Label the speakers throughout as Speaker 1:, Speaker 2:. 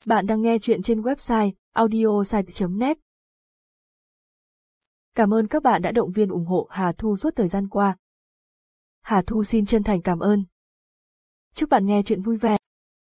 Speaker 1: Bạn đang nghe chuyện trên website audiosite.net. Cảm ơn các bạn đã động viên ủng hộ Hà Thu suốt thời gian qua. Hà Thu xin chân thành cảm ơn. Chúc bạn nghe chuyện vui vẻ.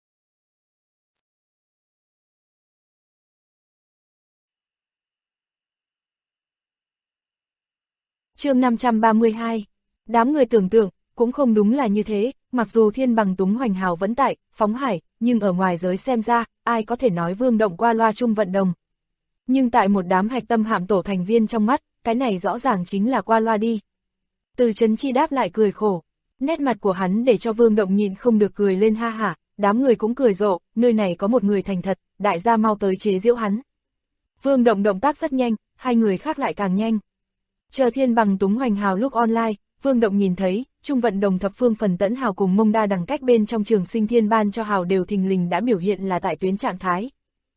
Speaker 2: Chương 532. Đám người tưởng tượng, cũng không đúng là như thế, mặc dù thiên bằng túng hoành hào vẫn tại, phóng hải, nhưng ở ngoài giới xem ra, ai có thể nói Vương Động qua loa chung vận đồng. Nhưng tại một đám hạch tâm hạm tổ thành viên trong mắt, cái này rõ ràng chính là qua loa đi. Từ Trấn Chi đáp lại cười khổ, nét mặt của hắn để cho Vương Động nhịn không được cười lên ha hả, đám người cũng cười rộ, nơi này có một người thành thật, đại gia mau tới chế giễu hắn. Vương Động động tác rất nhanh, hai người khác lại càng nhanh. Chờ thiên bằng túng hoành hào lúc online, Vương Động nhìn thấy, Trung vận đồng thập phương phần tẫn hào cùng mông đa đẳng cách bên trong trường sinh thiên ban cho hào đều thình lình đã biểu hiện là tại tuyến trạng thái.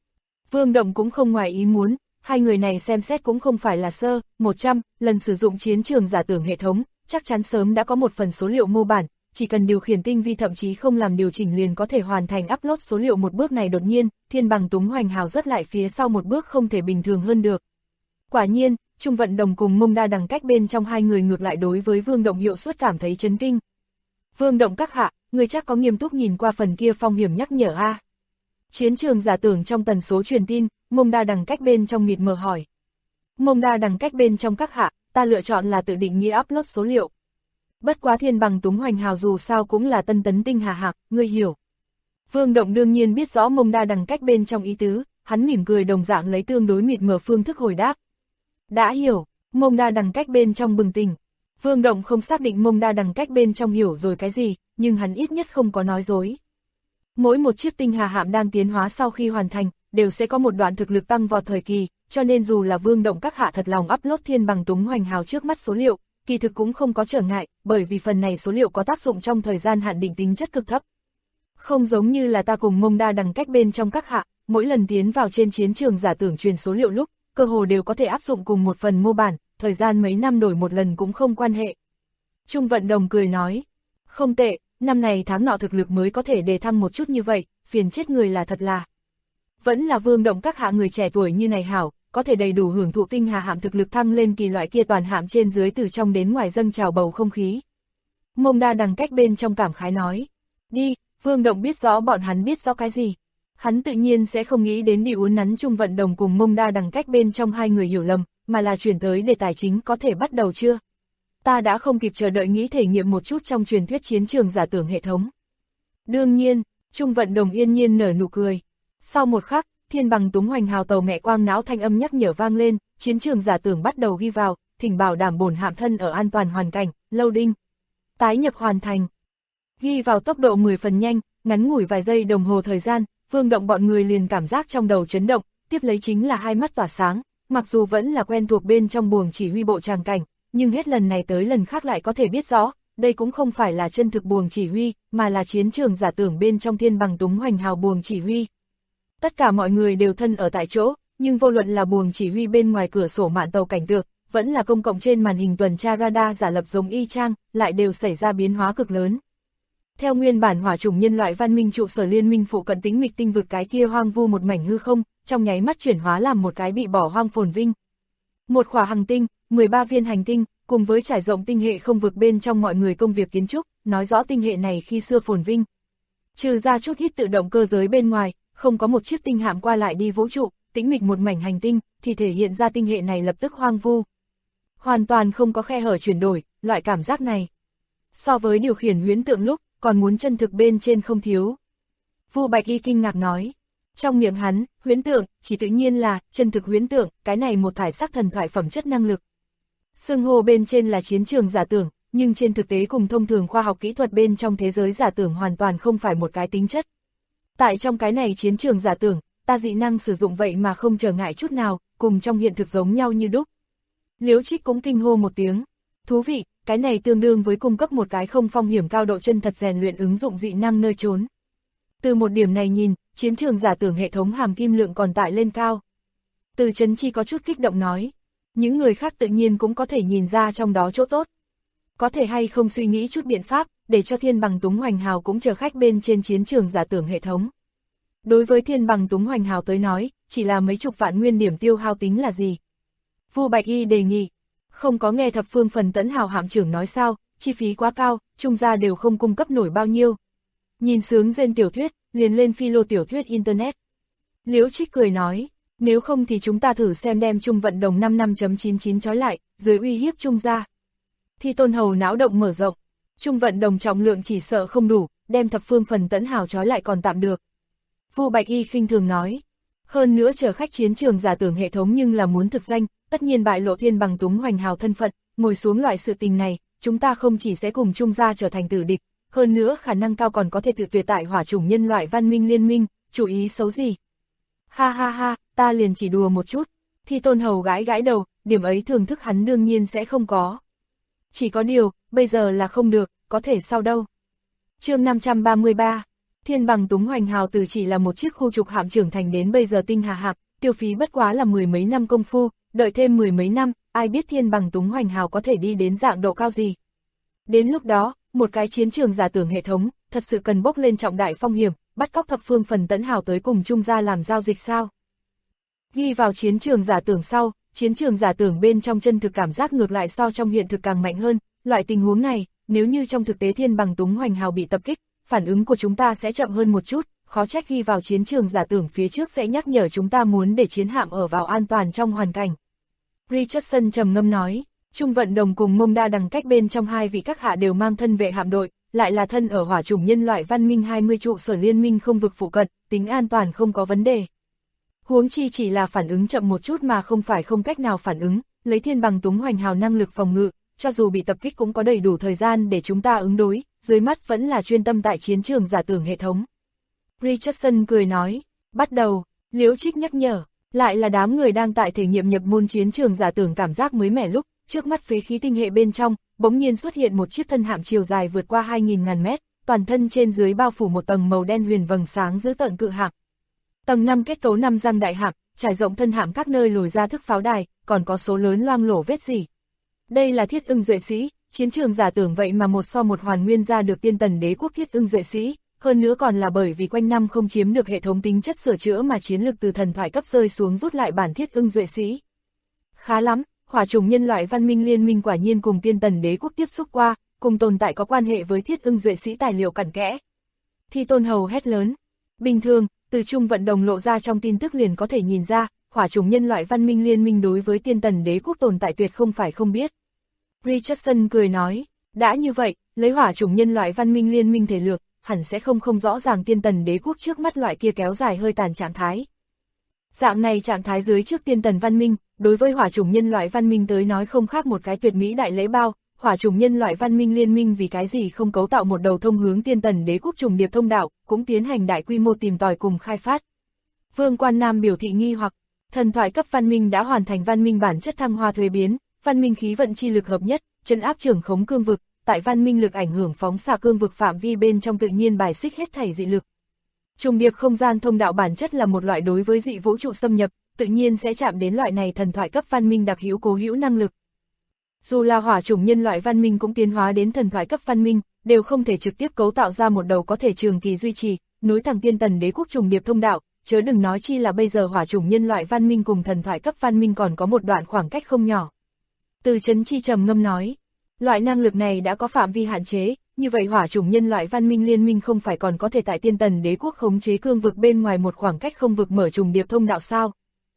Speaker 2: Vương Động cũng không ngoài ý muốn, hai người này xem xét cũng không phải là sơ, 100 lần sử dụng chiến trường giả tưởng hệ thống, chắc chắn sớm đã có một phần số liệu mô bản, chỉ cần điều khiển tinh vi thậm chí không làm điều chỉnh liền có thể hoàn thành upload số liệu một bước này đột nhiên, thiên bằng túng hoành hào rất lại phía sau một bước không thể bình thường hơn được. Quả nhiên, Trung vận đồng cùng mông đa đẳng cách bên trong hai người ngược lại đối với Vương Động hiệu suất cảm thấy chấn kinh. Vương Động các hạ, người chắc có nghiêm túc nhìn qua phần kia phong hiểm nhắc nhở a. Chiến trường giả tưởng trong tần số truyền tin, mông đa đẳng cách bên trong mịt mờ hỏi. Mông đa đẳng cách bên trong các hạ, ta lựa chọn là tự định nghĩa upload số liệu. Bất quá thiên bằng túng hoành hào dù sao cũng là tân tấn tinh hà hạc, ngươi hiểu. Vương Động đương nhiên biết rõ mông đa đẳng cách bên trong ý tứ, hắn mỉm cười đồng dạng lấy tương đối mịt mờ phương thức hồi đáp. Đã hiểu, mông đa đẳng cách bên trong bừng tỉnh. Vương Động không xác định mông đa đẳng cách bên trong hiểu rồi cái gì, nhưng hắn ít nhất không có nói dối. Mỗi một chiếc tinh hà hạm đang tiến hóa sau khi hoàn thành, đều sẽ có một đoạn thực lực tăng vào thời kỳ, cho nên dù là Vương Động các hạ thật lòng upload thiên bằng túng hoành hào trước mắt số liệu, kỳ thực cũng không có trở ngại, bởi vì phần này số liệu có tác dụng trong thời gian hạn định tính chất cực thấp. Không giống như là ta cùng mông đa đẳng cách bên trong các hạ, mỗi lần tiến vào trên chiến trường giả tưởng truyền số liệu lúc, cơ hồ đều có thể áp dụng cùng một phần mô bản, thời gian mấy năm đổi một lần cũng không quan hệ. Trung vận đồng cười nói, không tệ, năm này tháng nọ thực lực mới có thể đề thăng một chút như vậy, phiền chết người là thật là. Vẫn là Vương Động các hạ người trẻ tuổi như này hảo, có thể đầy đủ hưởng thụ tinh hà hạm thực lực thăng lên kỳ loại kia toàn hạm trên dưới từ trong đến ngoài dâng trào bầu không khí. Mông đa đằng cách bên trong cảm khái nói, đi, Vương Động biết rõ bọn hắn biết rõ cái gì. Hắn tự nhiên sẽ không nghĩ đến đi uốn nắn Trung vận đồng cùng mông đa đằng cách bên trong hai người hiểu lầm, mà là chuyển tới đề tài chính có thể bắt đầu chưa? Ta đã không kịp chờ đợi nghĩ thể nghiệm một chút trong truyền thuyết chiến trường giả tưởng hệ thống. Đương nhiên, Trung vận đồng yên nhiên nở nụ cười. Sau một khắc, thiên bằng túng hoành hào tàu mẹ quang não thanh âm nhắc nhở vang lên, chiến trường giả tưởng bắt đầu ghi vào, thỉnh bảo đảm bổn hạm thân ở an toàn hoàn cảnh, loading. Tái nhập hoàn thành. Ghi vào tốc độ 10 phần nhanh, ngắn ngủi vài giây đồng hồ thời gian, Vương Động bọn người liền cảm giác trong đầu chấn động, tiếp lấy chính là hai mắt tỏa sáng, mặc dù vẫn là quen thuộc bên trong buồng chỉ huy bộ tràng cảnh, nhưng hết lần này tới lần khác lại có thể biết rõ, đây cũng không phải là chân thực buồng chỉ huy, mà là chiến trường giả tưởng bên trong thiên bằng túng hoành hào buồng chỉ huy. Tất cả mọi người đều thân ở tại chỗ, nhưng vô luận là buồng chỉ huy bên ngoài cửa sổ mạn tàu cảnh tượng, vẫn là công cộng trên màn hình tuần tra radar giả lập giống y chang, lại đều xảy ra biến hóa cực lớn. Theo nguyên bản hỏa chủng nhân loại văn minh trụ sở liên minh phụ cận tĩnh mịch tinh vực cái kia hoang vu một mảnh hư không, trong nháy mắt chuyển hóa làm một cái bị bỏ hoang phồn vinh. Một khỏa hành tinh, 13 viên hành tinh, cùng với trải rộng tinh hệ không vực bên trong mọi người công việc kiến trúc, nói rõ tinh hệ này khi xưa phồn vinh. Trừ ra chút ít tự động cơ giới bên ngoài, không có một chiếc tinh hạm qua lại đi vũ trụ, tĩnh mịch một mảnh hành tinh, thì thể hiện ra tinh hệ này lập tức hoang vu. Hoàn toàn không có khe hở chuyển đổi, loại cảm giác này. So với điều khiển huyễn tượng lúc, còn muốn chân thực bên trên không thiếu. Vu Bạch Y kinh ngạc nói, trong miệng hắn, huyễn tượng, chỉ tự nhiên là, chân thực huyễn tượng, cái này một thải sắc thần thoại phẩm chất năng lực. Xưng hô bên trên là chiến trường giả tưởng, nhưng trên thực tế cùng thông thường khoa học kỹ thuật bên trong thế giới giả tưởng hoàn toàn không phải một cái tính chất. Tại trong cái này chiến trường giả tưởng, ta dị năng sử dụng vậy mà không trở ngại chút nào, cùng trong hiện thực giống nhau như đúc. Liễu Trích cũng kinh hô một tiếng. Thú vị, cái này tương đương với cung cấp một cái không phong hiểm cao độ chân thật rèn luyện ứng dụng dị năng nơi trốn. Từ một điểm này nhìn, chiến trường giả tưởng hệ thống hàm kim lượng còn tại lên cao. Từ Trấn Chi có chút kích động nói, những người khác tự nhiên cũng có thể nhìn ra trong đó chỗ tốt. Có thể hay không suy nghĩ chút biện pháp, để cho thiên bằng túng hoành hào cũng chờ khách bên trên chiến trường giả tưởng hệ thống. Đối với thiên bằng túng hoành hào tới nói, chỉ là mấy chục vạn nguyên điểm tiêu hao tính là gì? Vu Bạch Y đề nghị, không có nghe thập phương phần tẫn hào hạm trưởng nói sao, chi phí quá cao, trung gia đều không cung cấp nổi bao nhiêu. Nhìn sướng trên tiểu thuyết, liền lên philo tiểu thuyết Internet. Liễu Trích cười nói, nếu không thì chúng ta thử xem đem Trung Vận Đồng 55.99 trói lại, dưới uy hiếp Trung gia. Thi Tôn Hầu não động mở rộng, Trung Vận Đồng trọng lượng chỉ sợ không đủ, đem thập phương phần tẫn hào trói lại còn tạm được. Vu Bạch Y khinh thường nói, hơn nữa chở khách chiến trường giả tưởng hệ thống nhưng là muốn thực danh, tất nhiên bại lộ thiên bằng túng hoành hào thân phận, ngồi xuống loại sự tình này, chúng ta không chỉ sẽ cùng Trung gia trở thành tử địch, hơn nữa khả năng cao còn có thể tự tuyệt tại hỏa chủng nhân loại văn minh liên minh, chủ ý xấu gì. Ha ha ha, ta liền chỉ đùa một chút, Thi Tôn Hầu gãi gãi đầu, điểm ấy thưởng thức hắn đương nhiên sẽ không có. Chỉ có điều, bây giờ là không được, có thể sau đâu. Chương 533, thiên bằng túng hoành hào từ chỉ là một chiếc khu trục hạm trưởng thành đến bây giờ tinh hà hạm, tiêu phí bất quá là mười mấy năm công phu, đợi thêm mười mấy năm, ai biết thiên bằng túng hoành hào có thể đi đến dạng độ cao gì. Đến lúc đó, một cái chiến trường giả tưởng hệ thống, thật sự cần bốc lên trọng đại phong hiểm, bắt cóc thập phương phần tẫn hào tới cùng Trung gia làm giao dịch sao. Ghi vào chiến trường giả tưởng sau, chiến trường giả tưởng bên trong chân thực cảm giác ngược lại so trong hiện thực càng mạnh hơn, loại tình huống này, nếu như trong thực tế thiên bằng túng hoành hào bị tập kích, phản ứng của chúng ta sẽ chậm hơn một chút, khó trách ghi vào chiến trường giả tưởng phía trước sẽ nhắc nhở chúng ta muốn để chiến hạm ở vào an toàn trong hoàn cảnh. Richardson trầm ngâm nói, Trung Vận Đồng cùng Mông Đa Đằng cách bên trong hai vị các hạ đều mang thân vệ hạm đội, lại là thân ở hỏa chủng nhân loại văn minh 20 trụ sở liên minh không vực phụ cận, tính an toàn không có vấn đề. Huống chi chỉ là phản ứng chậm một chút mà không phải không cách nào phản ứng, lấy thiên bằng túng hoành hào năng lực phòng ngự, cho dù bị tập kích cũng có đầy đủ thời gian để chúng ta ứng đối, dưới mắt vẫn là chuyên tâm tại chiến trường giả tưởng hệ thống. Richardson cười nói, bắt đầu, Liễu Trích nhắc nhở, lại là đám người đang tại thể nghiệm nhập môn chiến trường giả tưởng cảm giác mới mẻ lúc, trước mắt phế khí tinh hệ bên trong, bỗng nhiên xuất hiện một chiếc thân hạm chiều dài vượt qua 2.000 mét, toàn thân trên dưới bao phủ một tầng màu đen huyền vầng sáng giữ tận cự hạm. Tầng 5 kết cấu 5 răng đại hạm, trải rộng thân hạm các nơi lồi ra thức pháo đài, còn có số lớn loang lổ vết rỉ. Đây là Thiết Ưng Duệ Sĩ, chiến trường giả tưởng vậy mà một so một hoàn nguyên ra được tiên tần đế quốc Thiết Ưng Duệ Sĩ, hơn nữa còn là bởi vì quanh năm không chiếm được hệ thống tính chất sửa chữa mà chiến lực từ thần thoại cấp rơi xuống rút lại bản Thiết Ưng Duệ Sĩ. Khá lắm, hỏa chủng nhân loại văn minh liên minh quả nhiên cùng tiên tần đế quốc tiếp xúc qua, cùng tồn tại có quan hệ với Thiết Ưng Duệ Sĩ tài liệu cặn kẽ. Thi Tôn Hầu hét lớn, bình thường, từ Trung Vận Đồng lộ ra trong tin tức liền có thể nhìn ra, hỏa chủng nhân loại văn minh liên minh đối với tiên tần đế quốc tồn tại tuyệt không phải không biết. Richardson cười nói, đã như vậy, lấy hỏa chủng nhân loại văn minh liên minh thể lược, hẳn sẽ không rõ ràng tiên tần đế quốc trước mắt loại kia kéo dài hơi tàn trạng thái. Dạng này trạng thái dưới trước tiên tần văn minh, đối với hỏa chủng nhân loại văn minh tới nói không khác một cái tuyệt mỹ đại lễ bao, hỏa chủng nhân loại văn minh liên minh vì cái gì không cấu tạo một đầu thông hướng tiên tần đế quốc trùng điệp thông đạo, cũng tiến hành đại quy mô tìm tòi cùng khai phát. Vương Quan Nam biểu thị nghi hoặc, thần thoại cấp văn minh đã hoàn thành văn minh bản chất thăng hoa thuế biến, văn minh khí vận chi lực hợp nhất, trấn áp trưởng khống cương vực, tại văn minh lực ảnh hưởng phóng xạ cương vực phạm vi bên trong tự nhiên bài xích hết thảy dị lực. Trùng điệp không gian thông đạo bản chất là một loại đối với dị vũ trụ xâm nhập, tự nhiên sẽ chạm đến loại này thần thoại cấp văn minh đặc hữu cố hữu năng lực. Dù là hỏa chủng nhân loại văn minh cũng tiến hóa đến thần thoại cấp văn minh, đều không thể trực tiếp cấu tạo ra một đầu có thể trường kỳ duy trì, nối thẳng tiên tần đế quốc trùng điệp thông đạo, chớ đừng nói chi là bây giờ hỏa chủng nhân loại văn minh cùng thần thoại cấp văn minh còn có một đoạn khoảng cách không nhỏ. Từ Chấn Chi trầm ngâm nói, loại năng lực này đã có phạm vi hạn chế, như vậy hỏa chủng nhân loại văn minh liên minh không phải còn có thể tại tiên tần đế quốc khống chế cương vực bên ngoài một khoảng cách không vực mở trùng điệp thông đạo sao?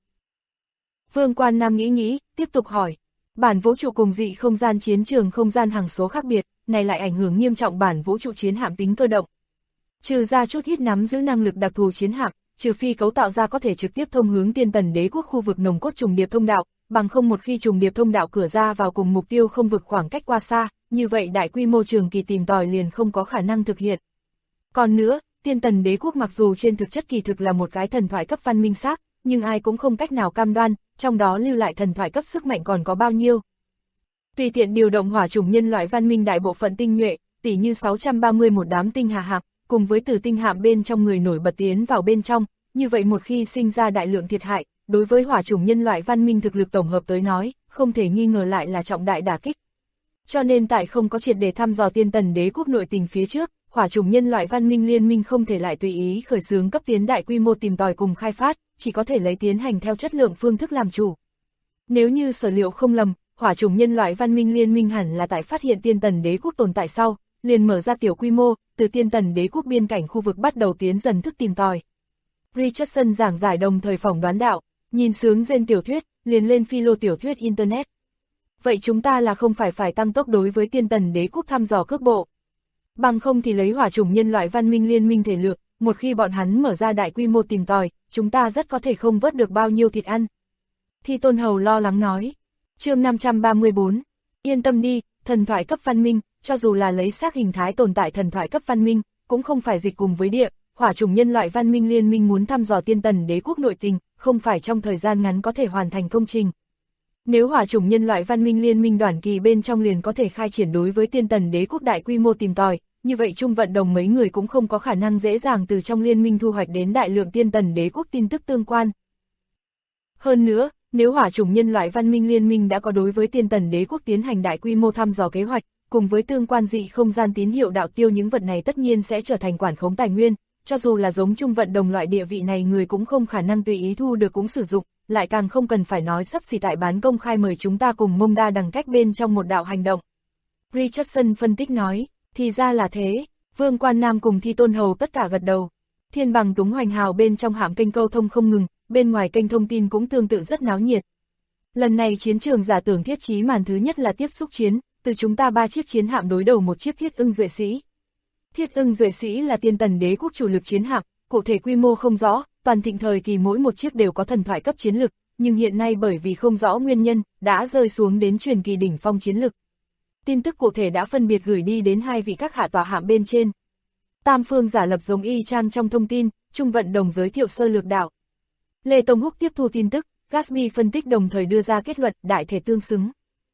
Speaker 2: Vương Quan Nam nghĩ, tiếp tục hỏi, bản vũ trụ cùng dị không gian chiến trường không gian hằng số khác biệt, này lại ảnh hưởng nghiêm trọng bản vũ trụ chiến hạm tính cơ động. Trừ ra chút ít nắm giữ năng lực đặc thù chiến hạm, trừ phi cấu tạo ra có thể trực tiếp thông hướng tiên tần đế quốc khu vực nồng cốt trùng điệp thông đạo, bằng không một khi trùng điệp thông đạo cửa ra vào cùng mục tiêu không vực khoảng cách qua xa, như vậy đại quy mô trường kỳ tìm tòi liền không có khả năng thực hiện. Còn nữa, tiên tần đế quốc mặc dù trên thực chất kỳ thực là một cái thần thoại cấp văn minh xác, nhưng ai cũng không cách nào cam đoan, trong đó lưu lại thần thoại cấp sức mạnh còn có bao nhiêu. Tùy tiện điều động hỏa chủng nhân loại văn minh đại bộ phận tinh nhuệ, tỉ như 631 đám tinh hà hạm, cùng với tử tinh hạm bên trong người nổi bật tiến vào bên trong, như vậy một khi sinh ra đại lượng thiệt hại, đối với hỏa chủng nhân loại văn minh thực lực tổng hợp tới nói, không thể nghi ngờ lại là trọng đại đả kích. Cho nên tại không có triệt để thăm dò tiên tần đế quốc nội tình phía trước, hỏa chủng nhân loại văn minh liên minh không thể lại tùy ý khởi xướng cấp tiến đại quy mô tìm tòi cùng khai phát, chỉ có thể lấy tiến hành theo chất lượng phương thức làm chủ. Nếu như sở liệu không lầm, hỏa chủng nhân loại văn minh liên minh hẳn là tại phát hiện tiên tần đế quốc tồn tại sau, liền mở ra tiểu quy mô, từ tiên tần đế quốc biên cảnh khu vực bắt đầu tiến dần thức tìm tòi. Richardson giảng giải đồng thời phỏng đoán đạo, nhìn sướng trên tiểu thuyết, liền lên philo tiểu thuyết Internet. Vậy chúng ta là không phải tăng tốc đối với tiên tần đế quốc thăm dò cước bộ. Bằng không thì lấy hỏa chủng nhân loại văn minh liên minh thể lượng, một khi bọn hắn mở ra đại quy mô tìm tòi, chúng ta rất có thể không vớt được bao nhiêu thịt ăn. Thi Tôn Hầu lo lắng nói. Chương 534, yên tâm đi, thần thoại cấp văn minh, cho dù là lấy xác hình thái tồn tại thần thoại cấp văn minh, cũng không phải dịch cùng với địa, hỏa chủng nhân loại văn minh liên minh muốn thăm dò tiên tần đế quốc nội tình, không phải trong thời gian ngắn có thể hoàn thành công trình. Nếu hỏa chủng nhân loại văn minh liên minh đoạn kỳ bên trong liền có thể khai triển đối với tiên tần đế quốc đại quy mô tìm tòi, như vậy Trung Vận Đồng mấy người cũng không có khả năng dễ dàng từ trong liên minh thu hoạch đến đại lượng tiên tần đế quốc tin tức tương quan. Hơn nữa, nếu hỏa chủng nhân loại văn minh liên minh đã có đối với tiên tần đế quốc tiến hành đại quy mô thăm dò kế hoạch, cùng với tương quan dị không gian tín hiệu đạo tiêu những vật này tất nhiên sẽ trở thành quản khống tài nguyên, cho dù là giống Trung Vận Đồng loại địa vị này người cũng không khả năng tùy ý thu được cũng sử dụng, lại càng không cần phải nói sắp xỉ tại bán công khai mời chúng ta cùng Mông Đa đằng cách bên trong một đạo hành động. Richardson phân tích nói, thì ra là thế, Vương Quan Nam cùng Thi Tôn Hầu tất cả gật đầu. Thiên Bằng Túng Hoành Hào bên trong hạm kênh câu thông không ngừng, bên ngoài kênh thông tin cũng tương tự rất náo nhiệt. Lần này chiến trường giả tưởng thiết trí màn thứ nhất là tiếp xúc chiến, từ chúng ta 3 chiếc chiến hạm đối đầu một chiếc Thiết Ưng Duệ Sĩ. Thiết Ưng Duệ Sĩ là tiên tần đế quốc chủ lực chiến hạm, cụ thể quy mô không rõ, toàn thịnh thời kỳ mỗi một chiếc đều có thần thoại cấp chiến lực, nhưng hiện nay bởi vì không rõ nguyên nhân, đã rơi xuống đến truyền kỳ đỉnh phong chiến lực. Tin tức cụ thể đã phân biệt gửi đi đến 2 vị các hạ tòa hạm bên trên. Tam phương giả lập giống y chang trong thông tin, Trung Vận Đồng giới thiệu sơ lược đạo. Lê Tông Húc tiếp thu tin tức, Gatsby phân tích đồng thời đưa ra kết luận đại thể tương xứng.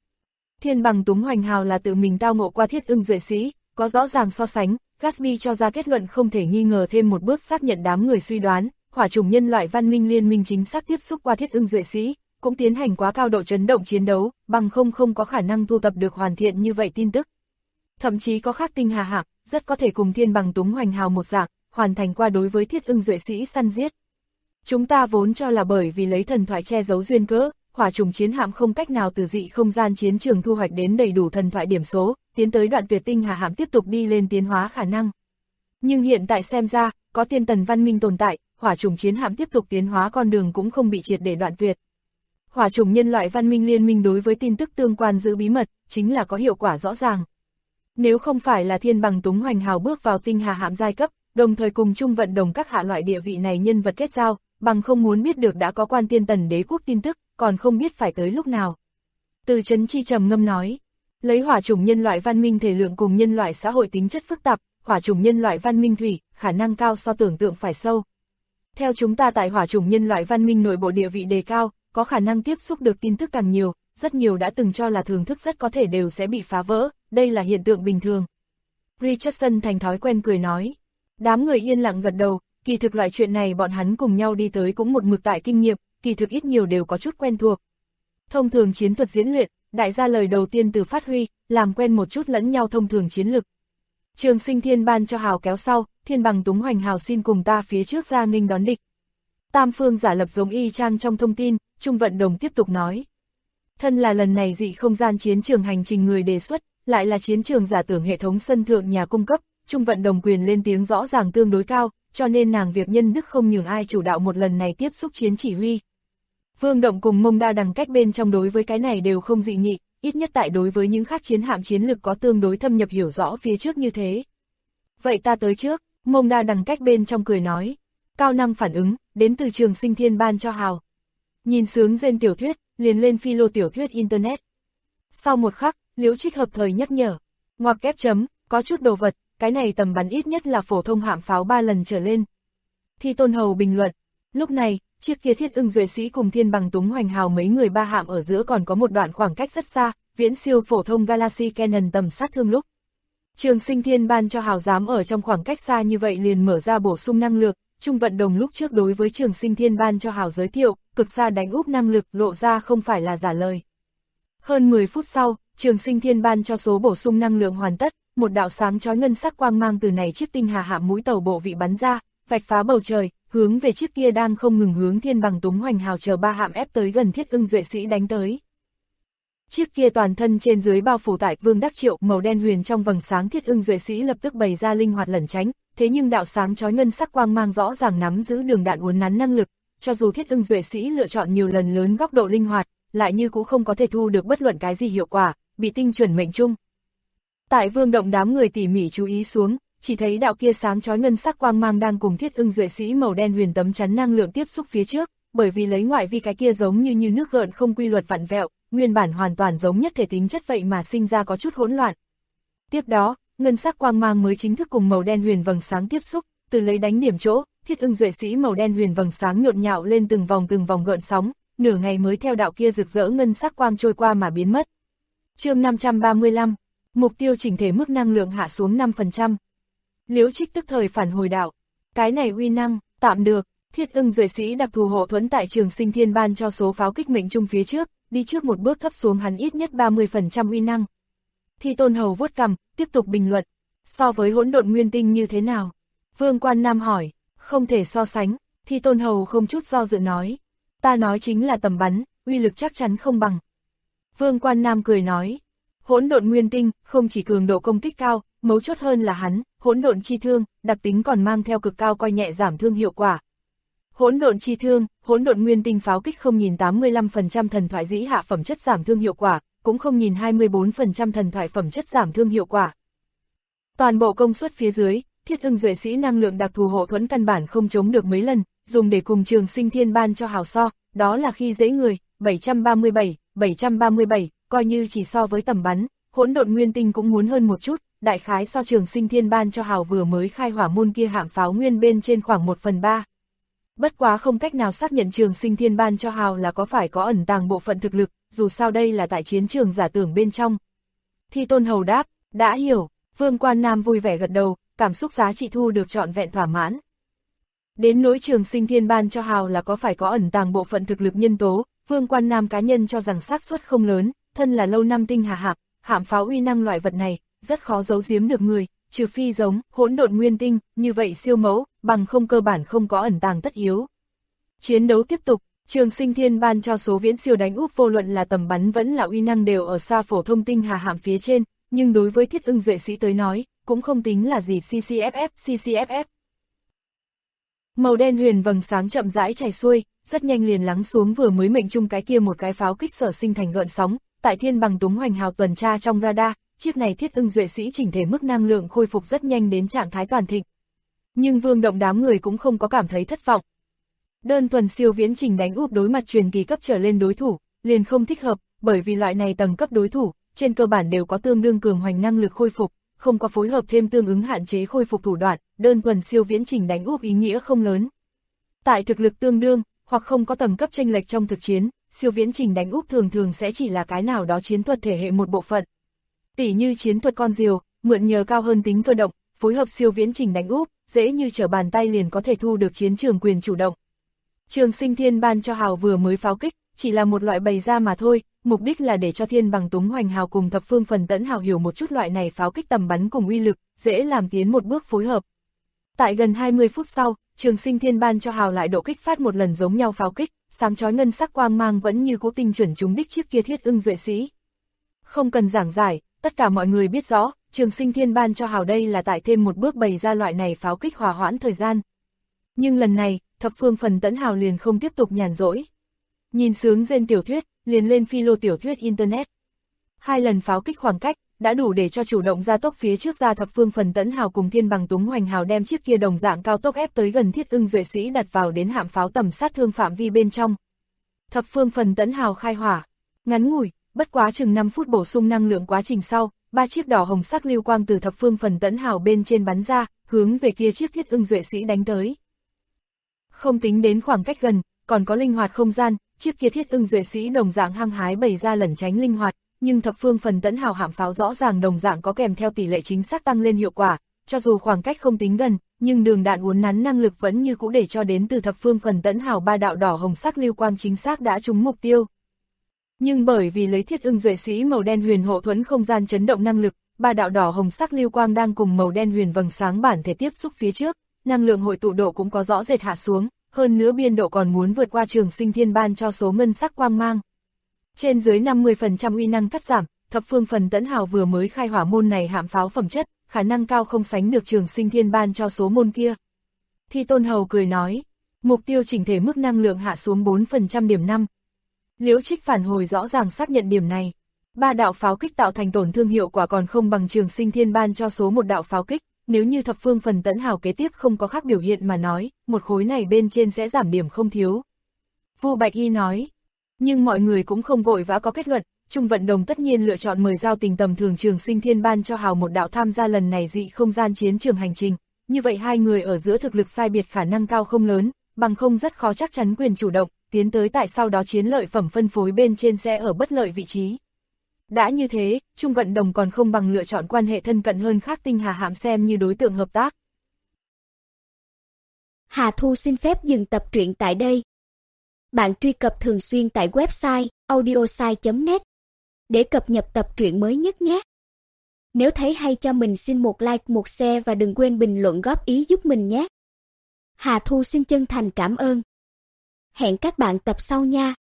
Speaker 2: Thiên Bằng Túng Hoành Hào là tự mình tao ngộ qua Thiết Ưng Duệ Sĩ, có rõ ràng so sánh, Gatsby cho ra kết luận không thể nghi ngờ thêm một bước xác nhận đám người suy đoán, hỏa chủng nhân loại văn minh liên minh chính xác tiếp xúc qua Thiết Ưng Duệ Sĩ, cũng tiến hành quá cao độ chấn động chiến đấu, bằng không có khả năng thu tập được hoàn thiện như vậy tin tức. Thậm chí có khác tinh hà hạng, rất có thể cùng Thiên Bằng Túng Hoành Hào một dạng, hoàn thành qua đối với Thiết Ưng Duệ Sĩ săn giết. Chúng ta vốn cho là bởi vì lấy thần thoại che giấu duyên cớ, hỏa chủng chiến hạm không cách nào từ dị không gian chiến trường thu hoạch đến đầy đủ thần thoại điểm số, tiến tới đoạn tuyệt tinh hà hạm tiếp tục đi lên tiến hóa khả năng. Nhưng hiện tại xem ra, có tiên tần văn minh tồn tại, hỏa chủng chiến hạm tiếp tục tiến hóa con đường cũng không bị triệt để đoạn tuyệt. Hỏa chủng nhân loại văn minh liên minh đối với tin tức tương quan giữ bí mật, chính là có hiệu quả rõ ràng. Nếu không phải là Thiên Bằng Túng Hoành Hào bước vào tinh hà hạm giai cấp, đồng thời cùng Trung Vận Đồng các hạ loại địa vị này nhân vật kết giao, bằng không muốn biết được đã có quan tiên tần đế quốc tin tức, còn không biết phải tới lúc nào. Từ Trấn Chi trầm ngâm nói, lấy hỏa chủng nhân loại văn minh thể lượng cùng nhân loại xã hội tính chất phức tạp, hỏa chủng nhân loại văn minh thủy, khả năng cao so tưởng tượng phải sâu. Theo chúng ta tại hỏa chủng nhân loại văn minh nội bộ địa vị đề cao, có khả năng tiếp xúc được tin tức càng nhiều, rất nhiều đã từng cho là thường thức rất có thể đều sẽ bị phá vỡ, đây là hiện tượng bình thường. Richardson thành thói quen cười nói. Đám người yên lặng gật đầu, kỳ thực loại chuyện này bọn hắn cùng nhau đi tới cũng một mực tại kinh nghiệm, kỳ thực ít nhiều đều có chút quen thuộc. Thông thường chiến thuật diễn luyện, đại gia lời đầu tiên từ phát huy, làm quen một chút lẫn nhau thông thường chiến lực. Trường Sinh Thiên ban cho Hào kéo sau, Thiên Bằng Túng Hoành Hào xin cùng ta phía trước ra nghênh đón địch. Tam phương giả lập giống y chang trong thông tin, Trung Vận Đồng tiếp tục nói. Thân là lần này dị không gian chiến trường hành trình người đề xuất, lại là chiến trường giả tưởng hệ thống sân thượng nhà cung cấp, Trung Vận Đồng quyền lên tiếng rõ ràng tương đối cao, cho nên nàng việc nhân đức không nhường ai chủ đạo một lần này tiếp xúc chiến chỉ huy. Vương Động cùng Mông Đa đằng cách bên trong đối với cái này đều không dị nghị, ít nhất tại đối với những khác chiến hạm chiến lực có tương đối thâm nhập hiểu rõ phía trước như thế. Vậy ta tới trước, Mông Đa đằng cách bên trong cười nói. Cao năng phản ứng, đến từ Trường Sinh Thiên ban cho Hào. Nhìn sướng trên tiểu thuyết, liền lên philo tiểu thuyết Internet. Sau một khắc, Liễu Trích hợp thời nhắc nhở. Ngoặc kép chấm, có chút đồ vật, cái này tầm bắn ít nhất là phổ thông hạm pháo 3 lần trở lên. Thi Tôn Hầu bình luận. Lúc này, chiếc kia Thiết Ưng Duệ Sĩ cùng Thiên Bằng Túng Hoành Hào mấy người ba hạm ở giữa còn có một đoạn khoảng cách rất xa, viễn siêu phổ thông Galaxy Cannon tầm sát thương lúc. Trường Sinh Thiên ban cho Hào dám ở trong khoảng cách xa như vậy liền mở ra bổ sung năng lượng. Trung Vận Đồng lúc trước đối với Trường Sinh Thiên ban cho Hào giới thiệu, cực xa đánh úp năng lực lộ ra không phải là giả lời. Hơn 10 phút sau, Trường Sinh Thiên ban cho số bổ sung năng lượng hoàn tất, một đạo sáng chói ngân sắc quang mang từ này chiếc tinh hà hạm mũi tàu bộ vị bắn ra, vạch phá bầu trời, hướng về chiếc kia đang không ngừng hướng Thiên Bằng Túng Hoành Hào chờ 3 hạm ép tới gần Thiết Ưng Duệ Sĩ đánh tới. Chiếc kia toàn thân trên dưới bao phủ tại Vương Đắc Triệu màu đen huyền trong vầng sáng Thiết Ưng Duệ Sĩ lập tức bày ra linh hoạt lẩn tránh, thế nhưng đạo sáng chói ngân sắc quang mang rõ ràng nắm giữ đường đạn uốn nắn năng lực, cho dù Thiết Ưng Duệ Sĩ lựa chọn nhiều lần lớn góc độ linh hoạt, lại như cũng không có thể thu được bất luận cái gì hiệu quả, bị tinh chuẩn mệnh trung. Tại Vương Động đám người tỉ mỉ chú ý xuống, chỉ thấy đạo kia sáng chói ngân sắc quang mang đang cùng Thiết Ưng Duệ Sĩ màu đen huyền tấm chắn năng lượng tiếp xúc phía trước, bởi vì lấy ngoại vi cái kia giống như nước gợn không quy luật vặn vẹo, nguyên bản hoàn toàn giống nhất thể tính chất vậy mà sinh ra có chút hỗn loạn. Tiếp đó, ngân sắc quang mang mới chính thức cùng màu đen huyền vầng sáng tiếp xúc, từ lấy đánh điểm chỗ, Thiết Ưng Duệ Sĩ màu đen huyền vầng sáng nhộn nhạo lên từng vòng gợn sóng, nửa ngày mới theo đạo kia rực rỡ ngân sắc quang trôi qua mà biến mất. Chương 535, mục tiêu chỉnh thể mức năng lượng hạ xuống 5%. Liễu Trích tức thời phản hồi đạo, cái này uy năng, tạm được. Thiết Ưng Duệ Sĩ đặc thù hộ thuẫn tại Trường Sinh Thiên ban cho số pháo kích mệnh trung phía trước, đi trước một bước thấp xuống hắn ít nhất 30% uy năng. Thi Tôn Hầu vuốt cằm, tiếp tục bình luận, so với hỗn độn nguyên tinh như thế nào? Vương Quan Nam hỏi, không thể so sánh, Thi Tôn Hầu không chút do dự nói, ta nói chính là tầm bắn, uy lực chắc chắn không bằng. Vương Quan Nam cười nói, hỗn độn nguyên tinh không chỉ cường độ công kích cao, mấu chốt hơn là hắn, hỗn độn chi thương, đặc tính còn mang theo cực cao coi nhẹ giảm thương hiệu quả. Hỗn độn chi thương, hỗn độn nguyên tinh pháo kích không nhìn 85% thần thoại dĩ hạ phẩm chất giảm thương hiệu quả, cũng không nhìn 24% thần thoại phẩm chất giảm thương hiệu quả. Toàn bộ công suất phía dưới, Thiết Ưng Duệ Sĩ năng lượng đặc thù hộ thuẫn căn bản không chống được mấy lần, dùng để cùng Trường Sinh Thiên ban cho hào so, đó là khi dễ người, 737, coi như chỉ so với tầm bắn, hỗn độn nguyên tinh cũng muốn hơn một chút, đại khái so Trường Sinh Thiên ban cho hào vừa mới khai hỏa môn kia hạm pháo nguyên bên trên khoảng 1/3. Bất quá không cách nào xác nhận Trường Sinh Thiên ban cho hào là có phải có ẩn tàng bộ phận thực lực, dù sao đây là tại chiến trường giả tưởng bên trong. Thi Tôn Hầu đáp, đã hiểu, Vương Quan Nam vui vẻ gật đầu, cảm xúc giá trị thu được trọn vẹn thỏa mãn. Đến nỗi Trường Sinh Thiên ban cho hào là có phải có ẩn tàng bộ phận thực lực nhân tố, Vương Quan Nam cá nhân cho rằng xác suất không lớn, thân là lâu năm tinh hà hạm pháo uy năng loại vật này, rất khó giấu giếm được người, trừ phi giống hỗn độn nguyên tinh, như vậy siêu mẫu, bằng không cơ bản không có ẩn tàng tất yếu. Chiến đấu tiếp tục, Trường Sinh Thiên ban cho số viễn siêu đánh úp vô luận là tầm bắn vẫn là uy năng đều ở xa phổ thông tinh hà hạm phía trên, nhưng đối với Thiết Ưng Duệ Sĩ tới nói, cũng không tính là gì CCFF. Màu đen huyền vầng sáng chậm rãi chảy xuôi, rất nhanh liền lắng xuống vừa mới mệnh trung cái kia một cái pháo kích sở sinh thành gợn sóng, tại Thiên Bằng Túng Hoành Hào tuần tra trong radar, chiếc này Thiết Ưng Duệ Sĩ chỉnh thể mức năng lượng khôi phục rất nhanh đến trạng thái toàn thịnh. Nhưng Vương Động đám người cũng không có cảm thấy thất vọng. Đơn thuần siêu viễn trình đánh úp đối mặt truyền kỳ cấp trở lên đối thủ, liền không thích hợp, bởi vì loại này tầng cấp đối thủ, trên cơ bản đều có tương đương cường hoành năng lực khôi phục, không có phối hợp thêm tương ứng hạn chế khôi phục thủ đoạn, đơn thuần siêu viễn trình đánh úp ý nghĩa không lớn. Tại thực lực tương đương, hoặc không có tầng cấp chênh lệch trong thực chiến, siêu viễn trình đánh úp thường sẽ chỉ là cái nào đó chiến thuật thể hệ một bộ phận. Tỉ như chiến thuật con diều, mượn nhờ cao hơn tính cơ động, phối hợp siêu viễn trình đánh úp, dễ như trở bàn tay liền có thể thu được chiến trường quyền chủ động. Trường Sinh Thiên ban cho hào vừa mới pháo kích, chỉ là một loại bày ra mà thôi, mục đích là để cho Thiên Bằng Túng Hoành Hào cùng Thập Phương Phần Tẫn Hào hiểu một chút loại này pháo kích tầm bắn cùng uy lực, dễ làm tiến một bước phối hợp. Tại gần 20 phút sau, Trường Sinh Thiên ban cho hào lại độ kích phát một lần giống nhau pháo kích, sáng chói ngân sắc quang mang vẫn như cũ tinh chuẩn trúng đích chiếc kia Thiết Ưng Duệ Sĩ. Không cần giảng giải, tất cả mọi người biết rõ, Trường Sinh Thiên ban cho hào đây là tại thêm một bước bày ra loại này pháo kích hòa hoãn thời gian. Nhưng lần này, Thập Phương Phần Tẫn Hào liền không tiếp tục nhàn rỗi. Nhìn sướng rên tiểu thuyết, liền lên philo tiểu thuyết Internet. 2 lần pháo kích khoảng cách, đã đủ để cho chủ động gia tốc phía trước ra Thập Phương Phần Tẫn Hào cùng Thiên Bằng Túng Hoành Hào đem chiếc kia đồng dạng cao tốc ép tới gần Thiết Ưng Duệ Sĩ đặt vào đến hạm pháo tầm sát thương phạm vi bên trong. Thập Phương Phần Tẫn Hào khai hỏa, ngắn ngủi, bất quá chừng 5 phút bổ sung năng lượng quá trình sau, 3 chiếc đỏ hồng sắc lưu quang từ Thập Phương Phần Tẫn Hào bên trên bắn ra, hướng về kia chiếc Thiết Ưng Duệ Sĩ đánh tới. Không tính đến khoảng cách gần, còn có linh hoạt không gian, chiếc kia Thiết Ưng Duệ Sĩ đồng dạng hăng hái bày ra lẩn tránh linh hoạt, nhưng Thập Phương Phần Tẫn Hào hạm pháo rõ ràng đồng dạng có kèm theo tỷ lệ chính xác tăng lên hiệu quả, cho dù khoảng cách không tính gần, nhưng đường đạn uốn nắn năng lực vẫn như cũ để cho đến từ Thập Phương Phần Tẫn Hào 3 đạo đỏ hồng sắc lưu quang chính xác đã trúng mục tiêu. Nhưng bởi vì lấy Thiết Ưng Duệ Sĩ màu đen huyền hộ thuẫn không gian chấn động năng lực, ba đạo đỏ hồng sắc lưu quang đang cùng màu đen huyền vầng sáng bản thể tiếp xúc phía trước, năng lượng hội tụ độ cũng có rõ rệt hạ xuống, hơn nữa biên độ còn muốn vượt qua Trường Sinh Thiên ban cho số ngân sắc quang mang. Trên dưới 50% uy năng cắt giảm, thập phương phần tẫn hào vừa mới khai hỏa môn này hạm pháo phẩm chất, khả năng cao không sánh được Trường Sinh Thiên ban cho số môn kia. Thi Tôn Hầu cười nói, mục tiêu chỉnh thể mức năng lượng hạ xuống 4% điểm 5. Liễu Trích phản hồi rõ ràng xác nhận điểm này. Ba đạo pháo kích tạo thành tổn thương hiệu quả còn không bằng Trường Sinh Thiên ban cho số một đạo pháo kích, nếu như thập phương phần tẫn hào kế tiếp không có khác biểu hiện mà nói, một khối này bên trên sẽ giảm điểm không thiếu. Vu Bạch Y nói, nhưng mọi người cũng không vội vã có kết luận, Trung Vận Đồng tất nhiên lựa chọn mời giao tình tầm thường Trường Sinh Thiên ban cho hào một đạo tham gia lần này dị không gian chiến trường hành trình, như vậy hai người ở giữa thực lực sai biệt khả năng cao không lớn, bằng không rất khó chắc chắn quyền chủ động, tiến tới tại sau đó chiến lợi phẩm phân phối bên trên sẽ ở bất lợi vị trí. Đã như thế, Trung Vận Đồng còn không bằng lựa chọn quan hệ thân cận hơn khác Tinh Hà Hạm xem như đối tượng hợp tác.
Speaker 3: Hà Thu xin phép dừng tập truyện tại đây. Bạn truy cập thường xuyên tại website audiosai.net để cập nhật tập truyện mới nhất nhé. Nếu thấy hay cho mình xin một like, một share và đừng quên bình luận góp ý giúp mình nhé. Hà Thu xin chân thành cảm ơn. Hẹn các bạn tập sau nha.